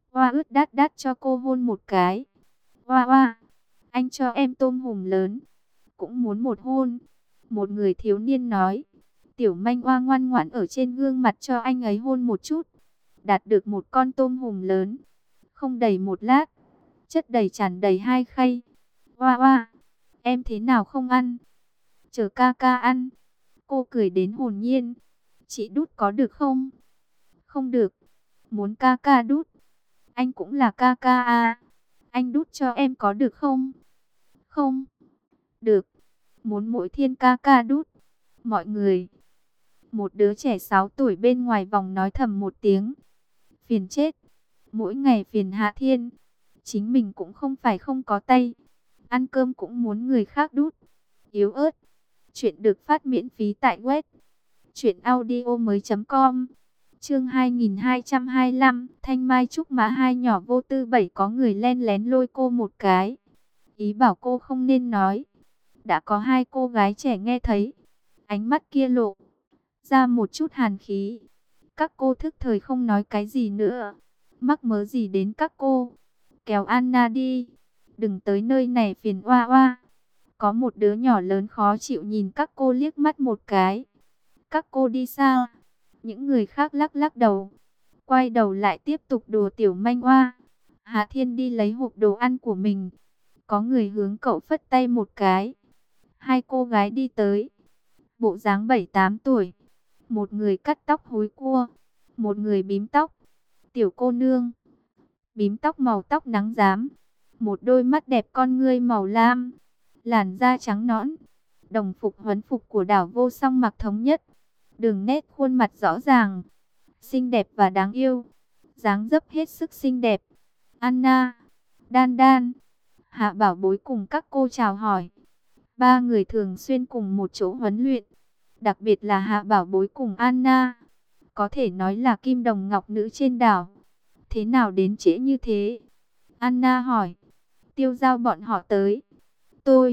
Hoa ướt đát đát cho cô hôn một cái. Hoa hoa, anh cho em tôm hùm lớn, cũng muốn một hôn. Một người thiếu niên nói. Tiểu manh hoa ngoan ngoãn ở trên gương mặt cho anh ấy hôn một chút. Đạt được một con tôm hùm lớn. Không đầy một lát, chất đầy tràn đầy hai khay. Hoa hoa, em thế nào không ăn? Chờ ca ca ăn. Cô cười đến hồn nhiên. Chị đút có được không? Không được. Muốn ca ca đút. Anh cũng là ca ca à. Anh đút cho em có được không? Không. Được. Muốn mỗi thiên ca ca đút. Mọi người. Một đứa trẻ 6 tuổi bên ngoài vòng nói thầm một tiếng. Phiền chết. Mỗi ngày phiền Hạ Thiên. Chính mình cũng không phải không có tay. Ăn cơm cũng muốn người khác đút. Yếu ớt. Chuyện được phát miễn phí tại web truyệnaudiomoi.com. Chương 2225, Thanh Mai Trúc Mã hai nhỏ vô tư bảy có người len lén lôi cô một cái. Ý bảo cô không nên nói. Đã có hai cô gái trẻ nghe thấy. Ánh mắt kia lộ ra một chút hàn khí. Các cô thức thời không nói cái gì nữa. Mắc mớ gì đến các cô. Kéo Anna đi. Đừng tới nơi này phiền oa oa. Có một đứa nhỏ lớn khó chịu nhìn các cô liếc mắt một cái. Các cô đi sao? Những người khác lắc lắc đầu. Quay đầu lại tiếp tục đùa tiểu manh oa. Hạ Thiên đi lấy hộp đồ ăn của mình. Có người hướng cậu phất tay một cái. Hai cô gái đi tới. Bộ dáng 7-8 tuổi. Một người cắt tóc húi cua. Một người bím tóc. Tiểu cô nương. Bím tóc màu tóc nắng rám. Một đôi mắt đẹp con ngươi màu lam. Làn da trắng nõn. Đồng phục huấn phục của Đảo Vô Song mặc thống nhất. Đường nét khuôn mặt rõ ràng. Xinh đẹp và đáng yêu. Dáng dấp hết sức xinh đẹp. Anna, Đan Đan, Hạ Bảo Bối cùng các cô chào hỏi. Ba người thường xuyên cùng một chỗ huấn luyện. Đặc biệt là Hạ Bảo Bối cùng Anna. Có thể nói là kim đồng ngọc nữ trên đảo. Thế nào đến trễ như thế? Anna hỏi. Tiêu Giao bọn họ tới. Tôi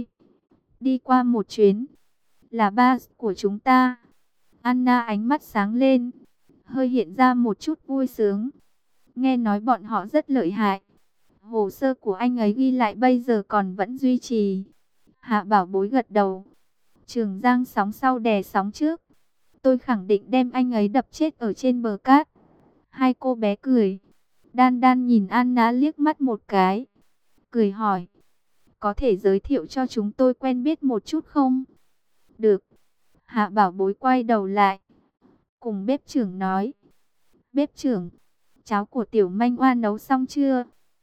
đi qua một chuyến. Là ba của chúng ta. Anna ánh mắt sáng lên. Hơi hiện ra một chút vui sướng. Nghe nói bọn họ rất lợi hại. Hồ sơ của anh ấy ghi lại bây giờ còn vẫn duy trì. Hạ Bảo Bối gật đầu. Trường Giang sóng sau đè sóng trước. Tôi khẳng định đem anh ấy đập chết ở trên bờ cát. Hai cô bé cười. Đan Đan nhìn Anna liếc mắt một cái. Cười hỏi. Có thể giới thiệu cho chúng tôi quen biết một chút không? Được. Hạ Bảo Bối quay đầu lại. Cùng bếp trưởng nói. Bếp trưởng, cháo của tiểu manh oa nấu xong chưa?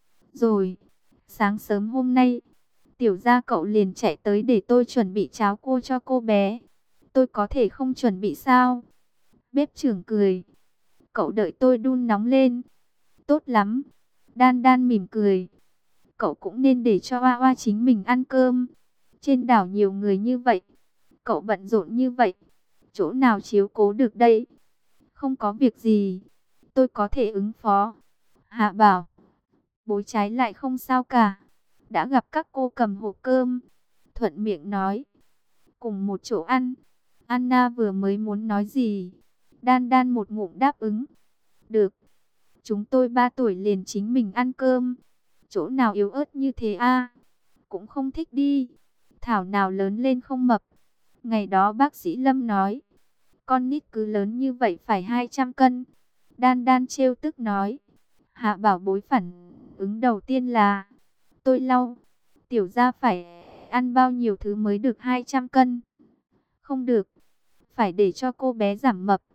Rồi. Sáng sớm hôm nay, tiểu gia cậu liền chạy tới để tôi chuẩn bị cháo cua cho cô bé. Tôi có thể không chuẩn bị sao? Bếp trưởng cười. Cậu đợi tôi đun nóng lên. Tốt lắm. Đan Đan mỉm cười. Cậu cũng nên để cho oa oa chính mình ăn cơm. Trên đảo nhiều người như vậy. Cậu bận rộn như vậy. Chỗ nào chiếu cố được đây? Không có việc gì. Tôi có thể ứng phó. Hạ Bảo Bối trái lại không sao cả. Đã gặp các cô cầm hộp cơm. Thuận miệng nói. Cùng một chỗ ăn. Anna vừa mới muốn nói gì. Đan Đan một ngụm đáp ứng. Được. Chúng tôi 3 tuổi liền chính mình ăn cơm. Chỗ nào yếu ớt như thế a? Cũng không thích đi. Thảo nào lớn lên không mập. Ngày đó bác sĩ Lâm nói. Con nít cứ lớn như vậy phải 200 cân. Đan Đan trêu tức nói. Hạ Bảo Bối phản ứng đầu tiên là. Tôi lau. Tiểu gia phải ăn bao nhiêu thứ mới được 200 cân. Không được. Phải để cho cô bé giảm mập.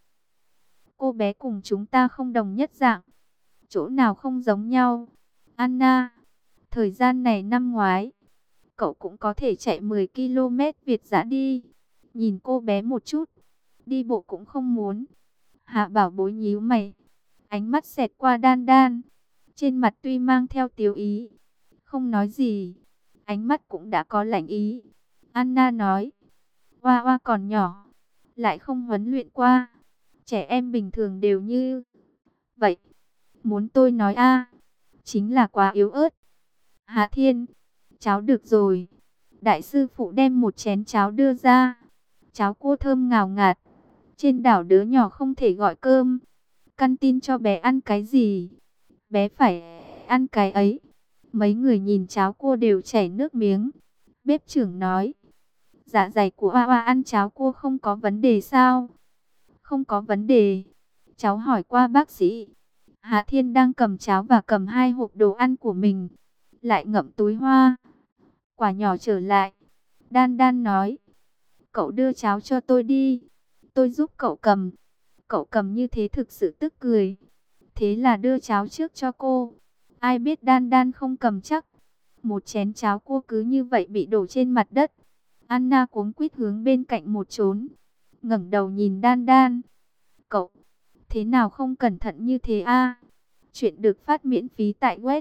Cô bé cùng chúng ta không đồng nhất dạng. Chỗ nào không giống nhau. Anna. Thời gian này năm ngoái. Cậu cũng có thể chạy 10 km Việt dã đi. Nhìn cô bé một chút. Đi bộ cũng không muốn. Hạ Bảo Bối nhíu mày. Ánh mắt xẹt qua Đan Đan. Trên mặt tuy mang theo tiếu ý. Không nói gì. Ánh mắt cũng đã có lạnh ý. Anna nói. Oa oa còn nhỏ. Lại không huấn luyện qua. Trẻ em bình thường đều như vậy. Muốn tôi nói a, chính là quá yếu ớt. Hạ Thiên. Cháo được rồi. Đại sư phụ đem một chén cháo đưa ra. Cháo cua thơm ngào ngạt. Trên đảo đứa nhỏ không thể gọi cơm. Căn tin cho bé ăn cái gì? bé phải ăn cái ấy. Mấy người nhìn cháo cua đều chảy nước miếng. Bếp trưởng nói, dạ dày của Hoa Hoa ăn cháo cua không có vấn đề sao? Không có vấn đề. Cháu hỏi qua bác sĩ. Hạ Thiên đang cầm cháo và cầm 2 hộp đồ ăn của mình, lại ngậm túi hoa quả nhỏ trở lại. Đan Đan nói, cậu đưa cháo cho tôi đi, tôi giúp cậu cầm. Cậu cầm như thế thực sự tức cười. Thế là đưa cháo trước cho cô. Ai biết Đan Đan không cầm chắc. Một chén cháo cua cứ như vậy bị đổ trên mặt đất. Anna cuống quýt hướng bên cạnh một trốn, ngẩng đầu nhìn Đan Đan. Cậu, thế nào không cẩn thận như thế a? Chuyện được phát miễn phí tại web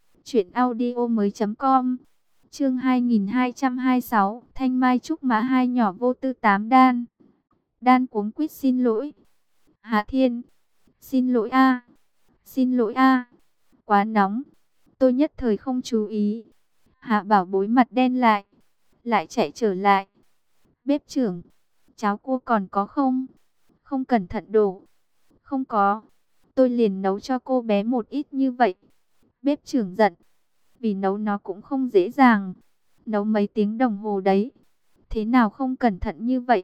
truyệnaudiomoi.com. Chương 2226, Thanh Mai trúc mã hai nhỏ vô tư tám Đan. Đan cuống quýt xin lỗi. Hạ Thiên, xin lỗi a. Xin lỗi a. Quá nóng, tôi nhất thời không chú ý. Hạ Bảo Bối mặt đen lại chạy trở lại. Bếp trưởng, cháo cua còn có không? Không cẩn thận đổ. Không có, tôi liền nấu cho cô bé một ít như vậy. Bếp trưởng giận, vì nấu nó cũng không dễ dàng. Nấu mấy tiếng đồng hồ đấy. Thế nào không cẩn thận như vậy?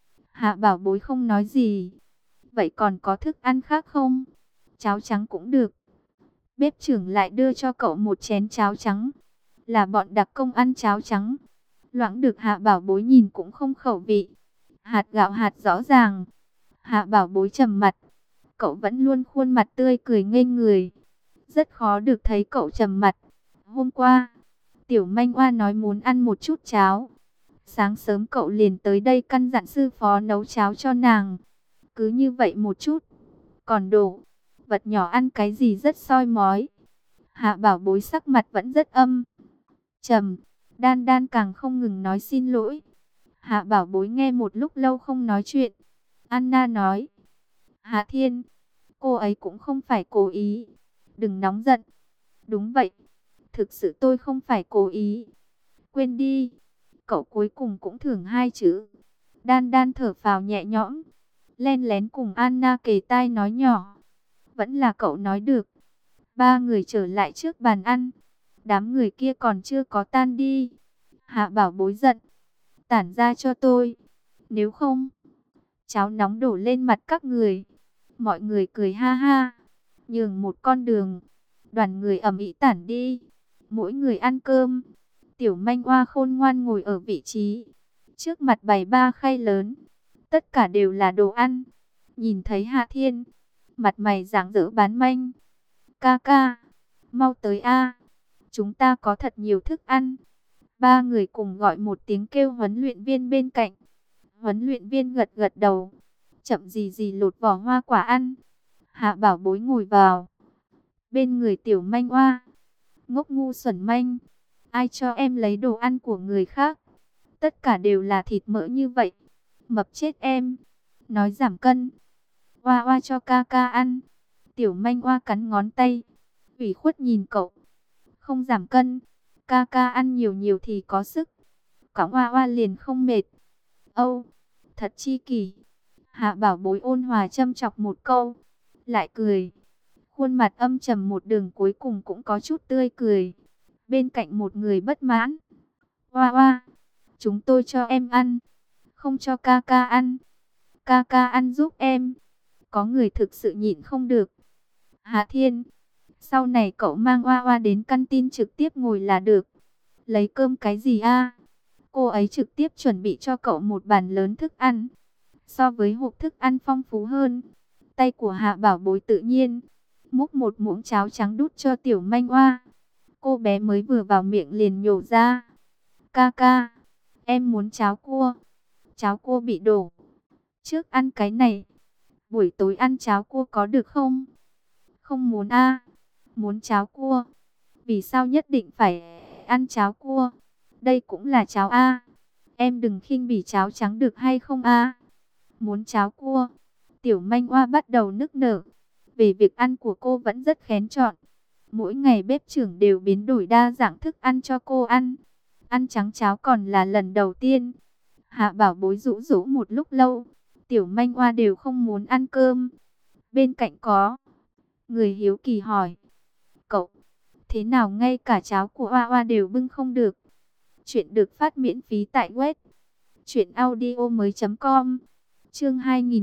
Hạ Bảo Bối không nói gì. Vậy còn có thức ăn khác không? Cháo trắng cũng được. Bếp trưởng lại đưa cho cậu một chén cháo trắng. Là bọn đặc công ăn cháo trắng. Loãng được Hạ Bảo Bối nhìn cũng không khẩu vị. Hạt gạo hạt rõ ràng. Hạ Bảo Bối trầm mặt. Cậu vẫn luôn khuôn mặt tươi cười ngây người. Rất khó được thấy cậu trầm mặt. Hôm qua, Tiểu Manh Oa nói muốn ăn một chút cháo. Sáng sớm cậu liền tới đây căn dặn sư phó nấu cháo cho nàng. Cứ như vậy một chút. Còn đổ, vật nhỏ ăn cái gì rất soi mói. Hạ Bảo Bối sắc mặt vẫn rất âm trầm. Đan Đan càng không ngừng nói xin lỗi. Hạ Bảo Bối nghe một lúc lâu không nói chuyện. Anna nói, Hạ Thiên, cô ấy cũng không phải cố ý. Đừng nóng giận. Đúng vậy, thực sự tôi không phải cố ý. Quên đi, cậu cuối cùng cũng thưởng 2 chữ. Đan Đan thở phào nhẹ nhõm, len lén cùng Anna kề tai nói nhỏ. Vẫn là cậu nói được. 3 người trở lại trước bàn ăn. Đám người kia còn chưa có tan đi. Hạ Bảo Bối giận, tản ra cho tôi. Nếu không, cháo nóng đổ lên mặt các người. Mọi người cười ha ha, nhường một con đường. Đoàn người ầm ĩ tản đi. Mỗi người ăn cơm. Tiểu Manh Oa khôn ngoan ngồi ở vị trí. Trước mặt bày 3 khay lớn. Tất cả đều là đồ ăn. Nhìn thấy Hạ Thiên, mặt mày rạng rỡ bán manh. Ca ca, mau tới a, chúng ta có thật nhiều thức ăn. 3 người cùng gọi một tiếng kêu huấn luyện viên bên cạnh. Huấn luyện viên gật gật đầu, chậm gì gì lột vỏ hoa quả ăn. Hạ Bảo Bối ngồi vào bên người Tiểu Manh Oa. Ngốc ngu xuẩn manh, ai cho em lấy đồ ăn của người khác? Tất cả đều là thịt mỡ như vậy, mập chết em. Nói giảm cân, Oa Oa cho ca ca ăn. Tiểu Manh Oa cắn ngón tay, ủy khuất nhìn cậu. Không giảm cân, ca ca ăn nhiều nhiều thì có sức. Cõng Oa Oa liền không mệt. Âu, thật chi kỷ. Hạ Bảo Bối ôn hòa châm chọc một câu, lại cười. Khuôn mặt âm trầm một đường cuối cùng cũng có chút tươi cười. Bên cạnh một người bất mãn. Oa Oa, chúng tôi cho em ăn, không cho ca ca ăn. Ca ca ăn giúp em. Có người thực sự nhịn không được. Hạ Thiên, sau này cậu mang Oa Oa đến căn tin trực tiếp ngồi là được. Lấy cơm cái gì a? Cô ấy trực tiếp chuẩn bị cho cậu một bàn lớn thức ăn. So với hộp thức ăn phong phú hơn. Tay của Hạ Bảo Bối tự nhiên múc một muỗng cháo trắng đút cho Tiểu Manh Oa. Cô bé mới vừa vào miệng liền nhổ ra. Ca ca, em muốn cháo cua. Cháo cua bị đổ. Trước ăn cái này, buổi tối ăn cháo cua có được không? Không muốn a. Muốn cháo cua. Vì sao nhất định phải ăn cháo cua? Đây cũng là cháo a. Em đừng khinh bỉ cháo trắng được hay không a? Muốn cháo cua. Tiểu Manh Oa bắt đầu nức nở. Về việc ăn của cô vẫn rất kén chọn. Mỗi ngày bếp trưởng đều biến đổi đa dạng thức ăn cho cô ăn. Ăn trắng cháo còn là lần đầu tiên. Hạ Bảo Bối rũ rũ một lúc lâu. Tiểu Manh Oa đều không muốn ăn cơm. Bên cạnh có người hiếu kỳ hỏi. cậu. Thế nào ngay cả cháo của Hoa Hoa đều bưng không được. Chuyện được phát miễn phí tại web truyệnaudiomoi.com. Chương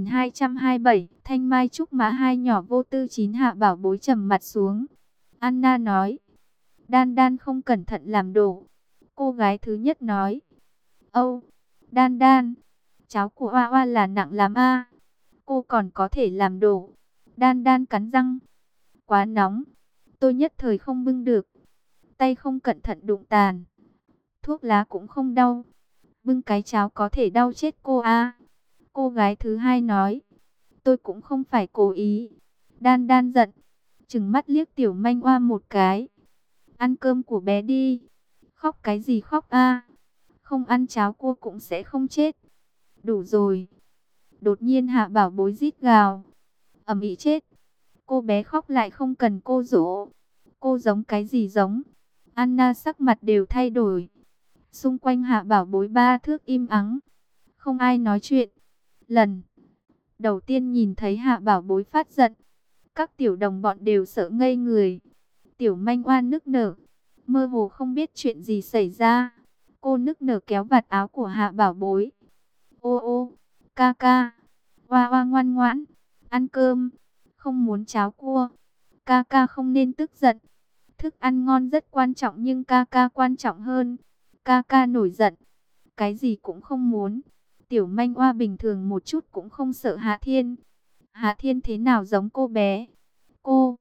2227, Thanh Mai trúc mã hai nhỏ vô tư. Chín Hạ Bảo Bối trầm mặt xuống. Anna nói, Đan Đan không cẩn thận làm đổ. Cô gái thứ nhất nói, Âu, Đan Đan, cháo của Hoa Hoa là nặng lắm a. Cô còn có thể làm đổ. Đan Đan cắn răng, quá nóng, tôi nhất thời không bưng được. Tay không cẩn thận đụng tàn. Thuốc lá cũng không đau. Bưng cái cháo có thể đau chết cô a. Cô gái thứ hai nói, tôi cũng không phải cố ý. Đan Đan giận, trừng mắt liếc Tiểu Manh Oa một cái. Ăn cơm của bé đi. Khóc cái gì khóc a? Không ăn cháo cua cũng sẽ không chết. Đủ rồi. Đột nhiên Hạ Bảo Bối rít gào. Ầm ĩ chết. Cô bé khóc lại không cần cô dỗ. Cô giống cái gì giống? Anna sắc mặt đều thay đổi. Xung quanh Hạ Bảo Bối ba thước im ắng. Không ai nói chuyện. Lần đầu tiên nhìn thấy Hạ Bảo Bối phát giận, các tiểu đồng bọn đều sợ ngây người. Tiểu Manh Oa nức nở, mơ hồ không biết chuyện gì xảy ra. Cô nức nở kéo vạt áo của Hạ Bảo Bối. Ô ô, ca ca, Oa Oa ngoan ngoãn, ăn cơm, không muốn cháo cua. Ca ca không nên tức giận. Thức ăn ngon rất quan trọng nhưng ca ca quan trọng hơn. Ca ca nổi giận, cái gì cũng không muốn. Tiểu Manh Oa bình thường một chút cũng không sợ Hạ Thiên. Hạ Thiên thế nào giống cô bé? Cô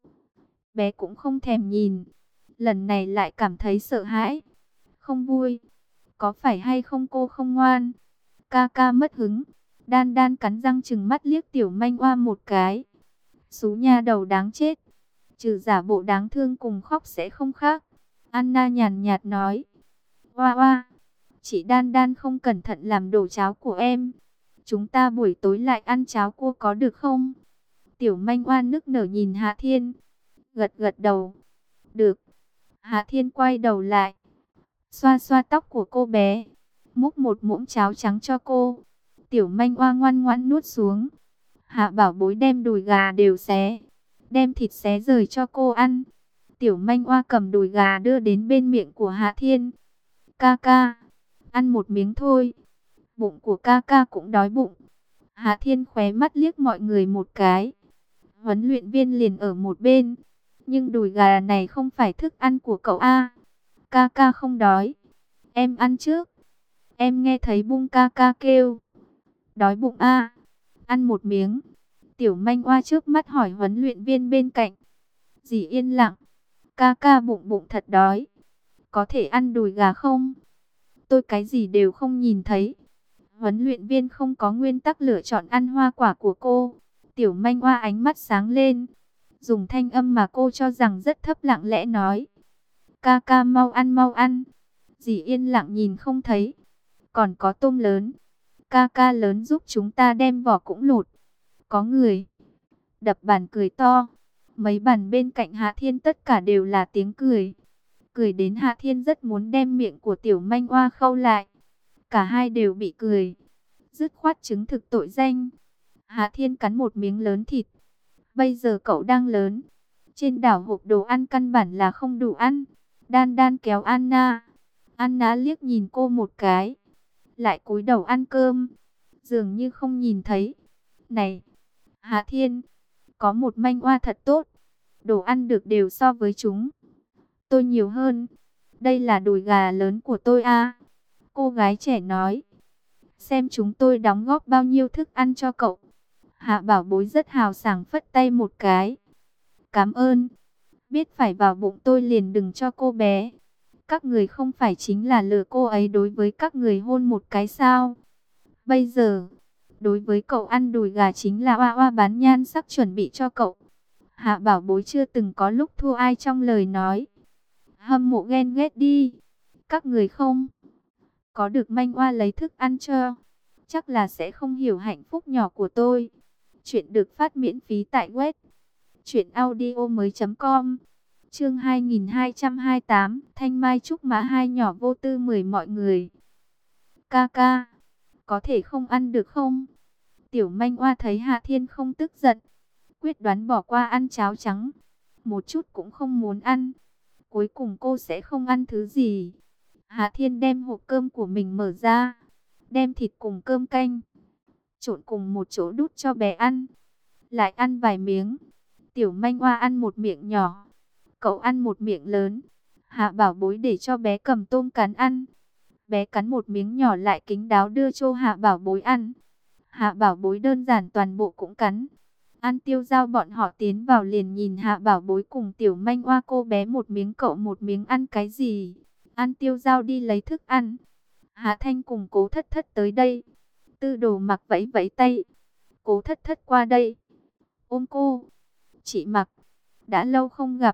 bé cũng không thèm nhìn. Lần này lại cảm thấy sợ hãi, không vui. Có phải hay không cô không ngoan? Ca ca mất hứng. Đan Đan cắn răng trừng mắt liếc Tiểu Manh Oa một cái. Xú nha đầu đáng chết. Trừ giả bộ đáng thương cùng khóc sẽ không khác. Anna nhàn nhạt nói. Oa oa, chị Đan Đan không cẩn thận làm đổ cháo của em. Chúng ta buổi tối lại ăn cháo cua có được không? Tiểu Manh Oa nức nở nhìn Hạ Thiên. Gật gật đầu. Được. Hạ Thiên quay đầu lại, xoa xoa tóc của cô bé, múc một muỗng cháo trắng cho cô. Tiểu Manh Oa ngoan ngoãn nuốt xuống. Hạ Bảo Bối đem đùi gà đều xé, đem thịt xé rời cho cô ăn. Tiểu Manh Oa cầm đùi gà đưa đến bên miệng của Hạ Thiên. Ca ca, ăn một miếng thôi. Bụng của ca ca cũng đói bụng. Hạ Thiên khóe mắt liếc mọi người một cái. Huấn luyện viên liền ở một bên. Nhưng đùi gà này không phải thức ăn của cậu a. Ca ca không đói. Em ăn trước. Em nghe thấy Bung ca ca kêu. Đói bụng a. Ăn một miếng. Tiểu Manh Oa trước mắt hỏi huấn luyện viên bên cạnh. Dì yên lặng. Ca ca bụng bụng thật đói. Có thể ăn đùi gà không? Tôi cái gì đều không nhìn thấy. Huấn luyện viên không có nguyên tắc lựa chọn ăn hoa quả của cô. Tiểu Manh Oa ánh mắt sáng lên. Dùng thanh âm mà cô cho rằng rất thấp lặng lẽ nói. Ca ca mau ăn mau ăn. Dì yên lặng nhìn không thấy. Còn có tôm lớn. Ca ca lớn giúp chúng ta đem vỏ cũng lột. Có người đập bàn cười to. Mấy bàn bên cạnh Hạ Thiên tất cả đều là tiếng cười. Cười đến Hạ Thiên rất muốn đem miệng của Tiểu Manh Oa khâu lại. Cả hai đều bị cười. Dứt khoát chứng thực tội danh. Hạ Thiên cắn một miếng lớn thịt. Bây giờ cậu đang lớn. Trên đảo hộp đồ ăn căn bản là không đủ ăn. Đan Đan kéo Anna. Anna liếc nhìn cô một cái. Lại cúi đầu ăn cơm. Dường như không nhìn thấy. Này, Hạ Thiên, có một Manh Oa thật tốt. Đồ ăn được đều so với chúng. Tôi nhiều hơn. Đây là đùi gà lớn của tôi a. Cô gái trẻ nói. Xem chúng tôi đóng góp bao nhiêu thức ăn cho cậu. Hạ Bảo Bối rất hào sảng phất tay một cái. Cảm ơn. Biết phải vào bụng tôi liền đừng cho cô bé. Các người không phải chính là lừa cô ấy đối với các người hôn một cái sao? Bây giờ, đối với cậu ăn đùi gà chính là Oa Oa bán nhan sắc chuẩn bị cho cậu. Hạ Bảo Bối chưa từng có lúc thua ai trong lời nói. Hâm mộ ghen ghét đi. Các người không có được Manh Oa lấy thức ăn cho, chắc là sẽ không hiểu hạnh phúc nhỏ của tôi. Chuyện được phát miễn phí tại web truyệnaudiomoi.com. Chương 2228, Thanh Mai trúc mã hai nhỏ vô tư mời mọi người. Ca ca, có thể không ăn được không? Tiểu Manh Oa thấy Hạ Thiên không tức giận, quyết đoán bỏ qua ăn cháo trắng. một chút cũng không muốn ăn. Cuối cùng cô sẽ không ăn thứ gì. Hạ Thiên đem hộp cơm của mình mở ra, đem thịt cùng cơm canh trộn cùng một chỗ đút cho bé ăn. Lại ăn vài miếng. Tiểu Manh Oa ăn một miệng nhỏ, cậu ăn một miệng lớn. Hạ Bảo Bối để cho bé cầm tôm cắn ăn. Bé cắn một miếng nhỏ lại kín đáo đưa cho Hạ Bảo Bối ăn. Hạ Bảo Bối đơn giản toàn bộ cũng cắn. Ăn Tiêu Dao bọn họ tiến vào liền nhìn Hạ Bảo Bối cùng Tiểu Manh Oa, cô bé một miếng cậu một miếng ăn cái gì. Ăn Tiêu Dao đi lấy thức ăn. Hạ Thanh cùng Cố Thất Thất tới đây. Tư Đồ Mặc vẫy vẫy tay. Cố Thất Thất qua đây, ôm cô. Chị Mặc, đã lâu không gặp.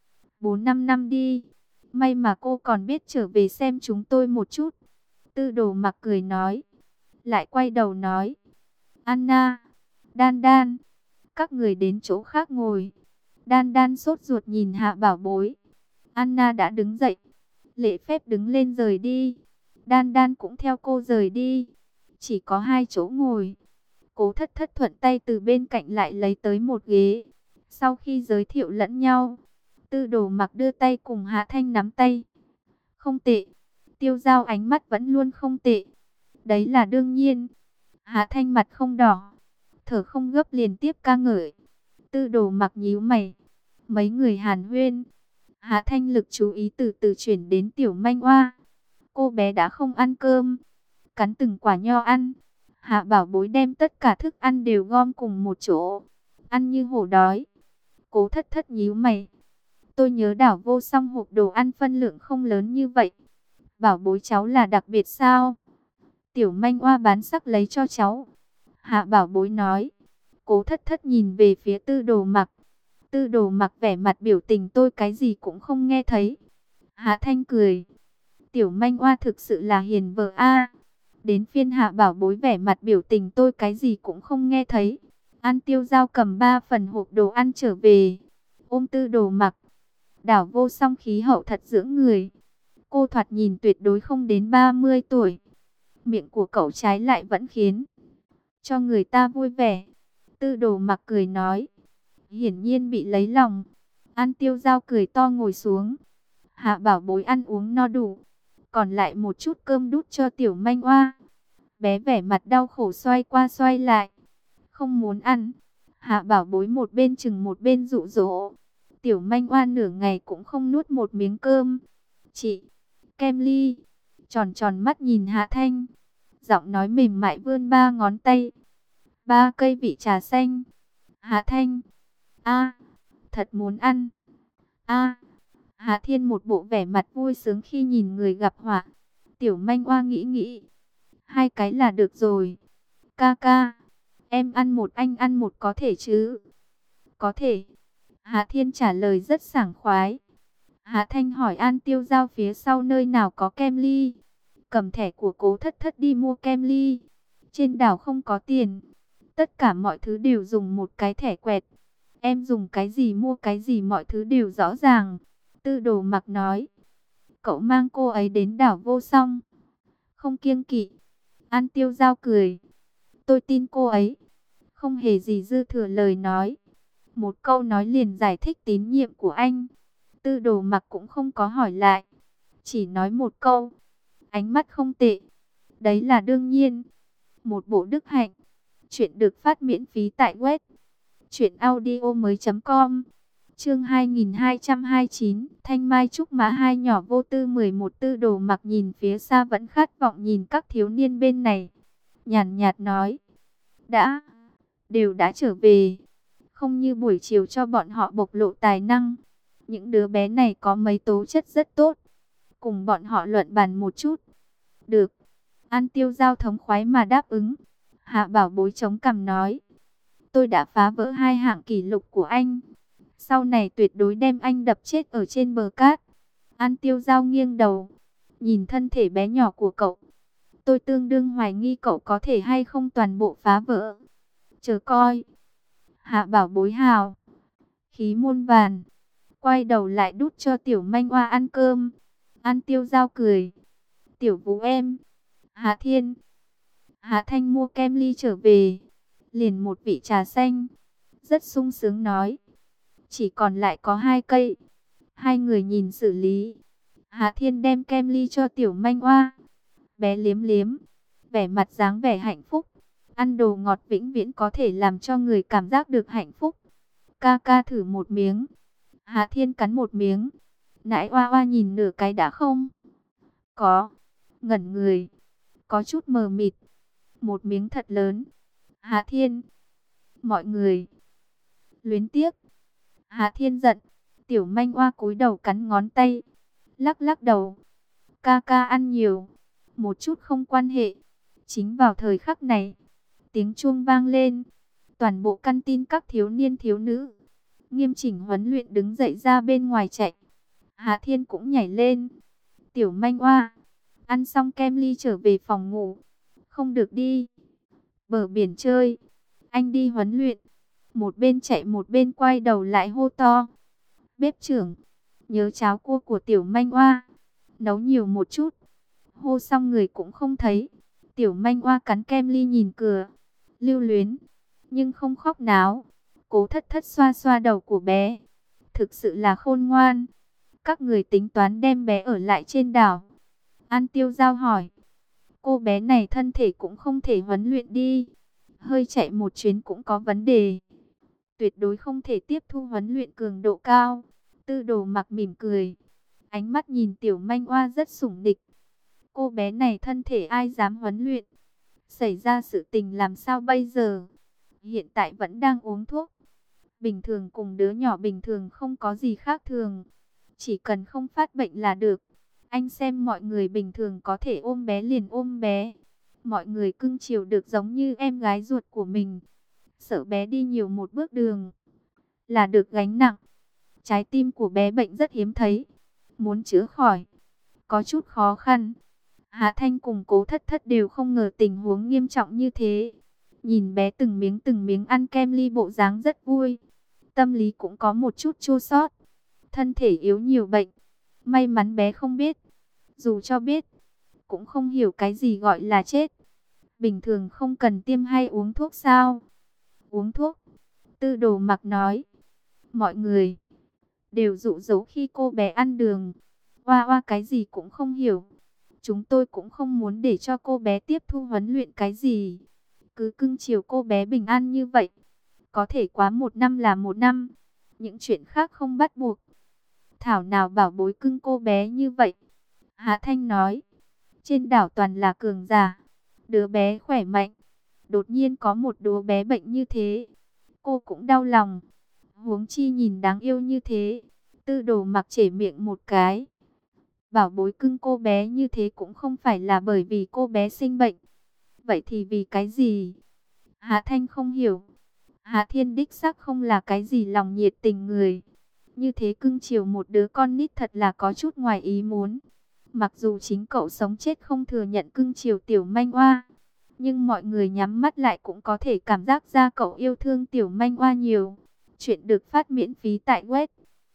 4-5 năm đi. May mà cô còn biết trở về xem chúng tôi một chút. Tư Đồ Mặc cười nói. Lại quay đầu nói. Anna, Đan Đan, các người đến chỗ khác ngồi. Đan Đan sốt ruột nhìn Hạ Bảo Bối. Anna đã đứng dậy, lễ phép đứng lên rời đi. Đan Đan cũng theo cô rời đi. Chỉ có 2 chỗ ngồi. Cố Thất Thất thuận tay từ bên cạnh lại lấy tới một ghế. Sau khi giới thiệu lẫn nhau, Tư Đồ Mặc đưa tay cùng Hạ Thanh nắm tay. Không tệ. Tiêu Dao ánh mắt vẫn luôn không tệ. Đấy là đương nhiên. Hạ Thanh mặt không đỏ, thở không gấp liền tiếp ca ngợi. Tư Đồ Mặc nhíu mày. Mấy người hàn huyên. Hạ Thanh lực chú ý từ từ chuyển đến Tiểu Manh Oa. Cô bé đã không ăn cơm, cắn từng quả nho ăn. Hạ Bảo Bối đem tất cả thức ăn đều gom cùng một chỗ, ăn như hổ đói. Cố Thất Thất nhíu mày. Tôi nhớ Đảo Vô Song hộp đồ ăn phân lượng không lớn như vậy. Bảo Bối cháu là đặc biệt sao? Tiểu Manh Oa bán sắc lấy cho cháu. Hạ Bảo Bối nói. Cố Thất Thất nhìn về phía Tư Đồ Mặc. Tư Đồ Mặc vẻ mặt biểu tình tôi cái gì cũng không nghe thấy. Hạ Thanh cười. Tiểu Manh Oa thực sự là hiền vợ a. Đến phiên Hạ Bảo Bối vẻ mặt biểu tình tôi cái gì cũng không nghe thấy. An Tiêu Dao cầm 3 phần hộp đồ ăn trở về, ôm Tư Đồ Mặc. Đảo Vô Song khí hậu thật dưỡng người. Cô thoạt nhìn tuyệt đối không đến 30 tuổi. Miệng của cậu trái lại vẫn khiến cho người ta vui vẻ. Tư Đồ Mặc cười nói. Hiển nhiên bị lấy lòng. An Tiêu Dao cười to ngồi xuống. Hạ Bảo Bối ăn uống no đủ, còn lại một chút cơm đút cho Tiểu Manh Oa. Bé vẻ mặt đau khổ xoay qua xoay lại, không muốn ăn. Hạ Bảo Bối một bên chừng một bên dụ dỗ. Tiểu Manh Oa nửa ngày cũng không nuốt một miếng cơm. Chị, kem ly. Tròn tròn mắt nhìn Hạ Thanh, giọng nói mềm mại vươn 3 ngón tay. 3 cây vị trà xanh. Hạ Thanh, a, thật muốn ăn. A. Hạ Thiên một bộ vẻ mặt vui sướng khi nhìn người gặp họa. Tiểu Manh Oa nghĩ nghĩ. 2 cái là được rồi. Ca ca, em ăn một anh ăn một có thể chứ? Có thể. Hạ Thiên trả lời rất sảng khoái. Hạ Thanh hỏi An Tiêu Dao phía sau nơi nào có kem ly. Cầm thẻ của Cố Thất Thất đi mua kem ly. Trên đảo không có tiền, tất cả mọi thứ đều dùng một cái thẻ quẹt. Em dùng cái gì mua cái gì mọi thứ đều rõ ràng. Tư Đồ Mặc nói. Cậu mang cô ấy đến Đảo Vô Song, không kiêng kỵ. An Tiêu Dao cười. Tôi tin cô ấy. Không hề gì dư thừa lời nói. Một câu nói liền giải thích tín nhiệm của anh. Tư Đồ Mặc cũng không có hỏi lại, chỉ nói một câu. Ánh mắt không tệ. Đấy là đương nhiên. Một bộ đức hạnh. Chuyện được phát miễn phí tại web truyệnaudiomoi.com. Chương 2229, Thanh Mai Trúc Mã hai nhỏ vô tư 11. Tư Đồ Mặc nhìn phía xa vẫn khát vọng nhìn các thiếu niên bên này, nhàn nhạt nói. Đều đã trở về. Không như buổi chiều cho bọn họ bộc lộ tài năng. Những đứa bé này có mấy tố chất rất tốt. Cùng bọn họ luận bàn một chút. Được. An Tiêu Dao thống khoái mà đáp ứng. Hạ Bảo Bối chống cằm nói. Tôi đã phá vỡ 2 hạng kỷ lục của anh. Sau này tuyệt đối đem anh đập chết ở trên bờ cát. An Tiêu Dao nghiêng đầu, nhìn thân thể bé nhỏ của cậu. Tôi tương đương hoài nghi cậu có thể hay không toàn bộ phá vỡ. Chờ coi. Hạ Bảo Bối hào khí muôn vàn, quay đầu lại đút cho Tiểu Manh Oa ăn cơm. An Tiêu Dao cười. Tiểu Vũ em. Hạ Thiên. Hạ Thanh mua kem ly trở về, liền một vị trà xanh, rất sung sướng nói. chỉ còn lại có 2 cây. Hai người nhìn xử lý. Hạ Thiên đem kem ly cho Tiểu Manh Oa. Bé liếm liếm, vẻ mặt dáng vẻ hạnh phúc. Ăn đồ ngọt vĩnh viễn có thể làm cho người cảm giác được hạnh phúc. Ca ca thử một miếng. Hạ Thiên cắn một miếng. Nãi Oa Oa nhìn nửa cái đã không? Có. Ngẩn người. Có chút mờ mịt. Một miếng thật lớn. Hạ Thiên. Mọi người. Luyến tiếc. Hạ Thiên giận. Tiểu Manh Oa cúi đầu cắn ngón tay. Lắc lắc đầu. Ca ca ăn nhiều. Một chút không quan hệ. Chính vào thời khắc này. Tiếng chuông vang lên. Toàn bộ căn tin các thiếu niên thiếu nữ. Nghiêm chỉnh huấn luyện đứng dậy ra bên ngoài chạy. Hạ Thiên cũng nhảy lên. Tiểu Manh Oa. Ăn xong kem ly trở về phòng ngủ. Không được đi. Bờ biển chơi. Anh đi huấn luyện. Một bên chạy một bên quay đầu lại hô to. Bếp trưởng. Nhớ cháo cua của Tiểu Manh Oa. Nấu nhiều một chút. Hô xong người cũng không thấy. Tiểu Manh Oa cắn kem ly nhìn cửa. Lưu luyến. Nhưng không khóc náo. Cố Thất Thất xoa xoa đầu của bé. Thực sự là khôn ngoan. Các người tính toán đem bé ở lại trên đảo. An Tiêu Giao hỏi. Cô bé này thân thể cũng không thể huấn luyện đi. Hơi chạy một chuyến cũng có vấn đề. Tuyệt đối không thể tiếp thu huấn luyện cường độ cao. Tư Đồ Mặc mỉm cười. Ánh mắt nhìn Tiểu Manh Oa rất sủng địch. Cô bé này thân thể ai dám huấn luyện. Xảy ra sự tình làm sao bây giờ? Hiện tại vẫn đang uống thuốc. Bình thường cùng đứa nhỏ bình thường không có gì khác thường. Chỉ cần không phát bệnh là được. Anh xem mọi người bình thường có thể ôm bé liền ôm bé. Mọi người cưng chiều được giống như em gái ruột của mình. Sợ bé đi nhiều một bước đường là được gánh nặng. Trái tim của bé bệnh rất hiếm thấy. Muốn chữa khỏi có chút khó khăn. Hạ Thanh cùng Cố Thất Thất đều không ngờ tình huống nghiêm trọng như thế. Nhìn bé từng miếng ăn kem ly bộ dáng rất vui. Tâm lý cũng có một chút chua xót. Thân thể yếu nhiều bệnh. May mắn bé không biết. Dù cho biết, cũng không hiểu cái gì gọi là chết. Bình thường không cần tiêm hay uống thuốc sao? Uống thuốc. Tư Đồ Mặc nói. Mọi người đều dụ dỗ khi cô bé ăn đường. Oa oa cái gì cũng không hiểu. Chúng tôi cũng không muốn để cho cô bé tiếp thu huấn luyện cái gì. Cứ cưng chiều cô bé bình an như vậy. Có thể quá 1 năm là 1 năm. Những chuyện khác không bắt buộc. Thảo nào bảo bối cưng cô bé như vậy. Hạ Thanh nói. Trên đảo toàn là cường giả. Đứa bé khỏe mạnh. Đột nhiên có một đứa bé bệnh như thế. Cô cũng đau lòng. Huống chi nhìn đáng yêu như thế. Tư Đồ Mặc chể miệng một cái. Bảo bối cưng cô bé như thế cũng không phải là bởi vì cô bé sinh bệnh. Vậy thì vì cái gì? Hạ Thanh không hiểu. Hạ Thiên đích xác không là cái gì lòng nhiệt tình người. Như thế cưng chiều một đứa con nít thật là có chút ngoài ý muốn. Mặc dù chính cậu sống chết không thừa nhận cưng chiều Tiểu Manh Oa. Nhưng mọi người nhắm mắt lại cũng có thể cảm giác ra cậu yêu thương Tiểu Manh Oa nhiều. Chuyện được phát miễn phí tại web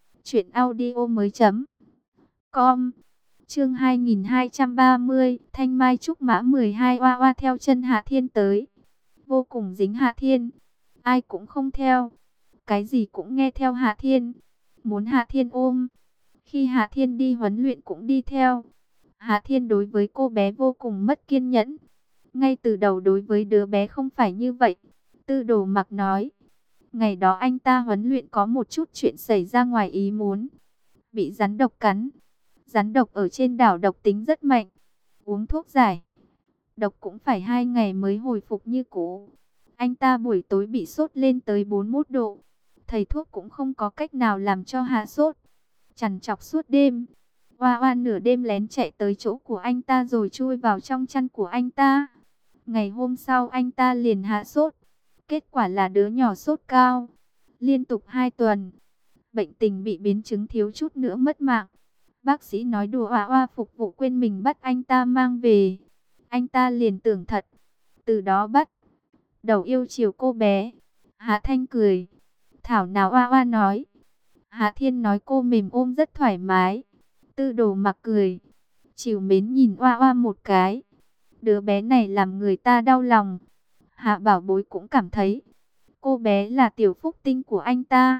truyệnaudiomoi.com. Chương 2230, Thanh Mai Trúc Mã 12 Oa Oa theo chân Hạ Thiên tới. Vô cùng dính Hạ Thiên. Ai cũng không theo. Cái gì cũng nghe theo Hạ Thiên. Muốn Hạ Thiên ôm. Khi Hạ Thiên đi huấn luyện cũng đi theo. Hạ Thiên đối với cô bé vô cùng mất kiên nhẫn. Ngay từ đầu đối với đứa bé không phải như vậy. Tư Đồ Mặc nói. Ngày đó anh ta huấn luyện có một chút chuyện xảy ra ngoài ý muốn. Bị rắn độc cắn. Rắn độc ở trên đảo độc tính rất mạnh. Uống thuốc giải độc cũng phải 2 ngày mới hồi phục như cũ. Anh ta buổi tối bị sốt lên tới 41 độ. Thầy thuốc cũng không có cách nào làm cho hạ sốt. Trằn trọc suốt đêm. Oa Oa nửa đêm lén chạy tới chỗ của anh ta rồi chui vào trong chăn của anh ta. Ngày hôm sau anh ta liền hạ sốt. Kết quả là đứa nhỏ sốt cao. Liên tục 2 tuần. Bệnh tình bị biến chứng thiếu chút nữa mất mạng. Bác sĩ nói đùa Oa Oa phục vụ quên mình bắt anh ta mang về. Anh ta liền tưởng thật. Từ đó bắt đầu yêu chiều cô bé. Hạ Thanh cười. Thảo nào Oa Oa nói. Hạ Thiên nói cô mềm ôm rất thoải mái. Tư Đồ Mặc cười. Trìu mến nhìn Oa Oa một cái. Đứa bé này làm người ta đau lòng. Hạ Bảo Bối cũng cảm thấy. Cô bé là tiểu phúc tinh của anh ta.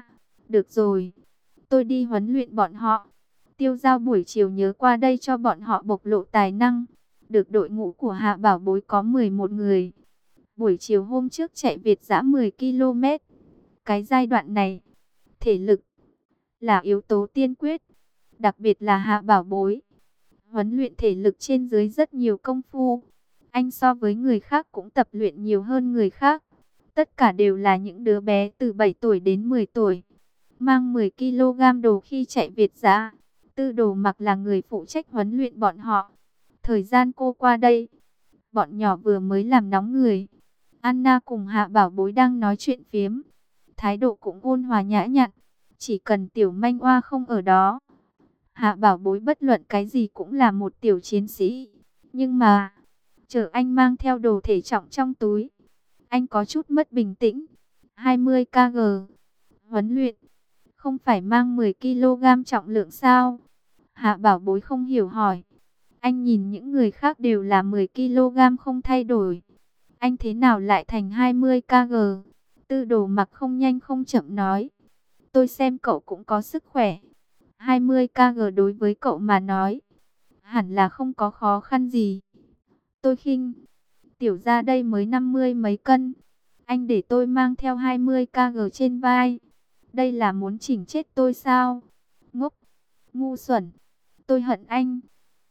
Được rồi, tôi đi huấn luyện bọn họ. Tiêu Giao buổi chiều nhớ qua đây cho bọn họ bộc lộ tài năng. Được đội ngũ của Hạ Bảo Bối có 11 người. Buổi chiều hôm trước chạy Việt dã 10 km. Cái giai đoạn này, thể lực là yếu tố tiên quyết. Đặc biệt là Hạ Bảo Bối. Huấn luyện thể lực trên dưới rất nhiều công phu. Anh so với người khác cũng tập luyện nhiều hơn người khác. Tất cả đều là những đứa bé từ 7 tuổi đến 10 tuổi. Mang 10 kg đồ khi chạy Việt dã. Tư Đồ Mặc là người phụ trách huấn luyện bọn họ. Thời gian cô qua đây, bọn nhỏ vừa mới làm nóng người. Anna cùng Hạ Bảo Bối đang nói chuyện phiếm. Thái độ cũng ôn hòa nhã nhặn. Chỉ cần Tiểu Manh Oa không ở đó, Hạ Bảo Bối bất luận cái gì cũng là một tiểu chiến sĩ. Nhưng mà, chờ anh mang theo đồ thể trọng trong túi, anh có chút mất bình tĩnh. 20 kg huấn luyện, không phải mang 10 kg trọng lượng sao? Hạ Bảo Bối không hiểu hỏi. Anh nhìn những người khác đều là 10 kg không thay đổi. Anh thế nào lại thành 20 kg? Tư Đồ Mặc không nhanh không chậm nói. Tôi xem cậu cũng có sức khỏe. 20 kg đối với cậu mà nói, hẳn là không có khó khăn gì. Tôi khinh, tiểu ra đây mới 50 mấy cân. Anh để tôi mang theo 20 kg trên vai. Đây là muốn chỉnh chết tôi sao? Ngốc, ngu xuẩn, tôi hận anh.